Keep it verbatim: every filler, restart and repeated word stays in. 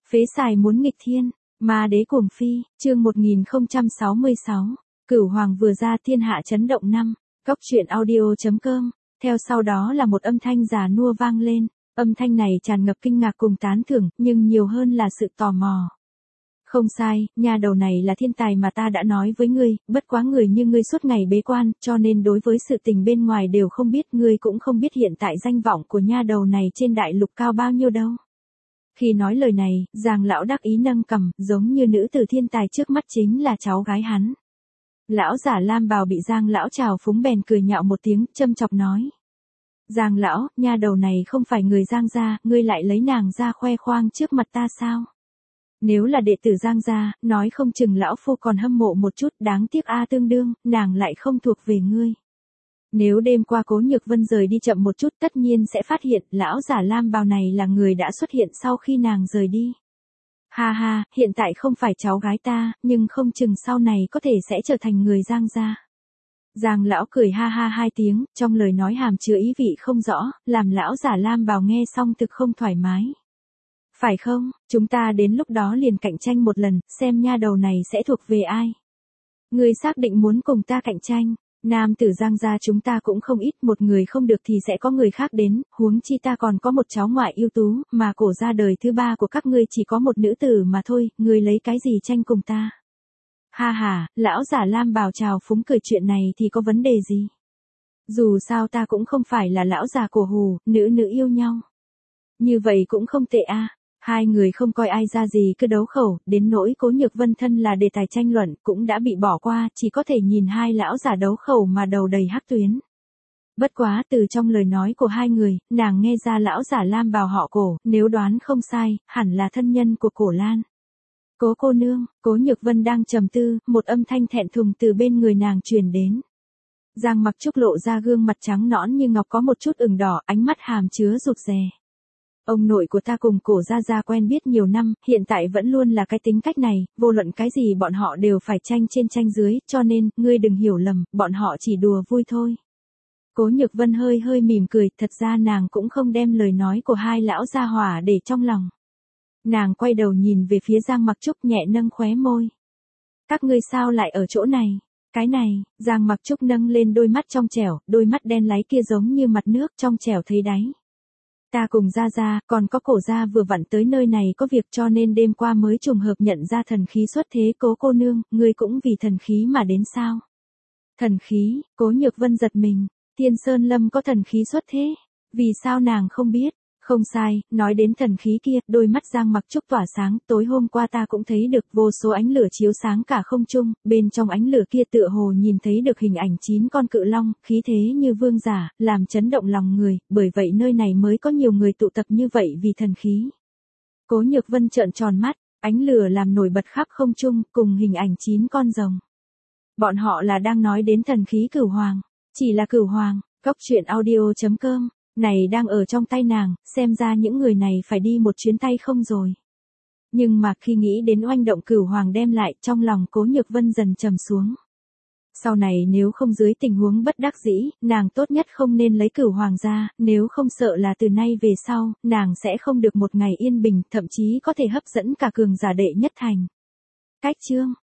Phế xài muốn nghịch thiên, ma đế cuồng phi, chương một nghìn không trăm sáu mươi sáu, Cửu Hoàng vừa ra thiên hạ chấn động năm, góc truyện audio.com, theo sau đó là một âm thanh già nua vang lên, âm thanh này tràn ngập kinh ngạc cùng tán thưởng, nhưng nhiều hơn là sự tò mò. Không sai, nha đầu này là thiên tài mà ta đã nói với ngươi, bất quá người như ngươi suốt ngày bế quan, cho nên đối với sự tình bên ngoài đều không biết, ngươi cũng không biết hiện tại danh vọng của nha đầu này trên đại lục cao bao nhiêu đâu. Khi nói lời này, Giang lão đắc ý nâng cằm, giống như nữ tử thiên tài trước mắt chính là cháu gái hắn. Lão giả lam bào bị Giang lão trào phúng bèn cười nhạo một tiếng, châm chọc nói. Giang lão, nha đầu này không phải người Giang gia, ngươi lại lấy nàng ra khoe khoang trước mặt ta sao? Nếu là đệ tử Giang gia, nói không chừng lão phu còn hâm mộ một chút, đáng tiếc a tương đương, nàng lại không thuộc về ngươi. Nếu đêm qua Cố Nhược Vân rời đi chậm một chút tất nhiên sẽ phát hiện lão giả lam bào này là người đã xuất hiện sau khi nàng rời đi. Ha ha, hiện tại không phải cháu gái ta, nhưng không chừng sau này có thể sẽ trở thành người Giang gia. Giang lão cười ha ha hai tiếng, trong lời nói hàm chứa ý vị không rõ, làm lão giả lam bào nghe xong thực không thoải mái. Phải không, chúng ta đến lúc đó liền cạnh tranh một lần, xem nha đầu này sẽ thuộc về ai. Ngươi xác định muốn cùng ta cạnh tranh, nam tử Giang gia chúng ta cũng không ít, một người không được thì sẽ có người khác đến, huống chi ta còn có một cháu ngoại ưu tú, mà cổ ra đời thứ ba của các ngươi chỉ có một nữ tử mà thôi, ngươi lấy cái gì tranh cùng ta. Ha ha, lão giả lam bào trào phúng cười, chuyện này thì có vấn đề gì? Dù sao ta cũng không phải là lão già cổ hù, nữ nữ yêu nhau. Như vậy cũng không tệ a. Hai người không coi ai ra gì cứ đấu khẩu, đến nỗi Cố Nhược Vân thân là đề tài tranh luận cũng đã bị bỏ qua, chỉ có thể nhìn hai lão giả đấu khẩu mà đầu đầy hắc tuyến. Bất quá từ trong lời nói của hai người, nàng nghe ra lão giả lam bào họ Cổ, nếu đoán không sai, hẳn là thân nhân của Cổ Lan. Cố cô nương, Cố Nhược Vân đang trầm tư, một âm thanh thẹn thùng từ bên người nàng truyền đến. Giang Mặc Trúc lộ ra gương mặt trắng nõn như ngọc có một chút ửng đỏ, ánh mắt hàm chứa rụt rè. Ông nội của ta cùng Cổ gia gia quen biết nhiều năm, hiện tại vẫn luôn là cái tính cách này, vô luận cái gì bọn họ đều phải tranh trên tranh dưới, cho nên, ngươi đừng hiểu lầm, bọn họ chỉ đùa vui thôi. Cố Nhược Vân hơi hơi mỉm cười, thật ra nàng cũng không đem lời nói của hai lão gia hỏa để trong lòng. Nàng quay đầu nhìn về phía Giang Mặc Trúc nhẹ nâng khóe môi. Các ngươi sao lại ở chỗ này? Cái này, Giang Mặc Trúc nâng lên đôi mắt trong trẻo, đôi mắt đen láy kia giống như mặt nước trong trẻo thấy đáy. Ta cùng gia gia, còn có Cổ gia vừa vặn tới nơi này có việc cho nên đêm qua mới trùng hợp nhận ra thần khí xuất thế. Cố cô nương, ngươi cũng vì thần khí mà đến sao? Thần khí, Cố Nhược Vân giật mình, Thiên Sơn Lâm có thần khí xuất thế, vì sao nàng không biết? Không sai, nói đến thần khí kia, đôi mắt Giang Mặc Trúc tỏa sáng, tối hôm qua ta cũng thấy được vô số ánh lửa chiếu sáng cả không trung, bên trong ánh lửa kia tựa hồ nhìn thấy được hình ảnh chín con cự long, khí thế như vương giả, làm chấn động lòng người, bởi vậy nơi này mới có nhiều người tụ tập như vậy vì thần khí. Cố Nhược Vân trợn tròn mắt, ánh lửa làm nổi bật khắp không trung, cùng hình ảnh chín con rồng. Bọn họ là đang nói đến thần khí Cửu Hoàng, chỉ là Cửu Hoàng, góc truyện audio.com. Này đang ở trong tay nàng, xem ra những người này phải đi một chuyến tay không rồi. Nhưng mà khi nghĩ đến oanh động Cửu Hoàng đem lại, trong lòng Cố Nhược Vân dần trầm xuống. Sau này nếu không dưới tình huống bất đắc dĩ, nàng tốt nhất không nên lấy Cửu Hoàng ra, nếu không sợ là từ nay về sau, nàng sẽ không được một ngày yên bình, thậm chí có thể hấp dẫn cả cường giả đệ nhất thành. Cách chương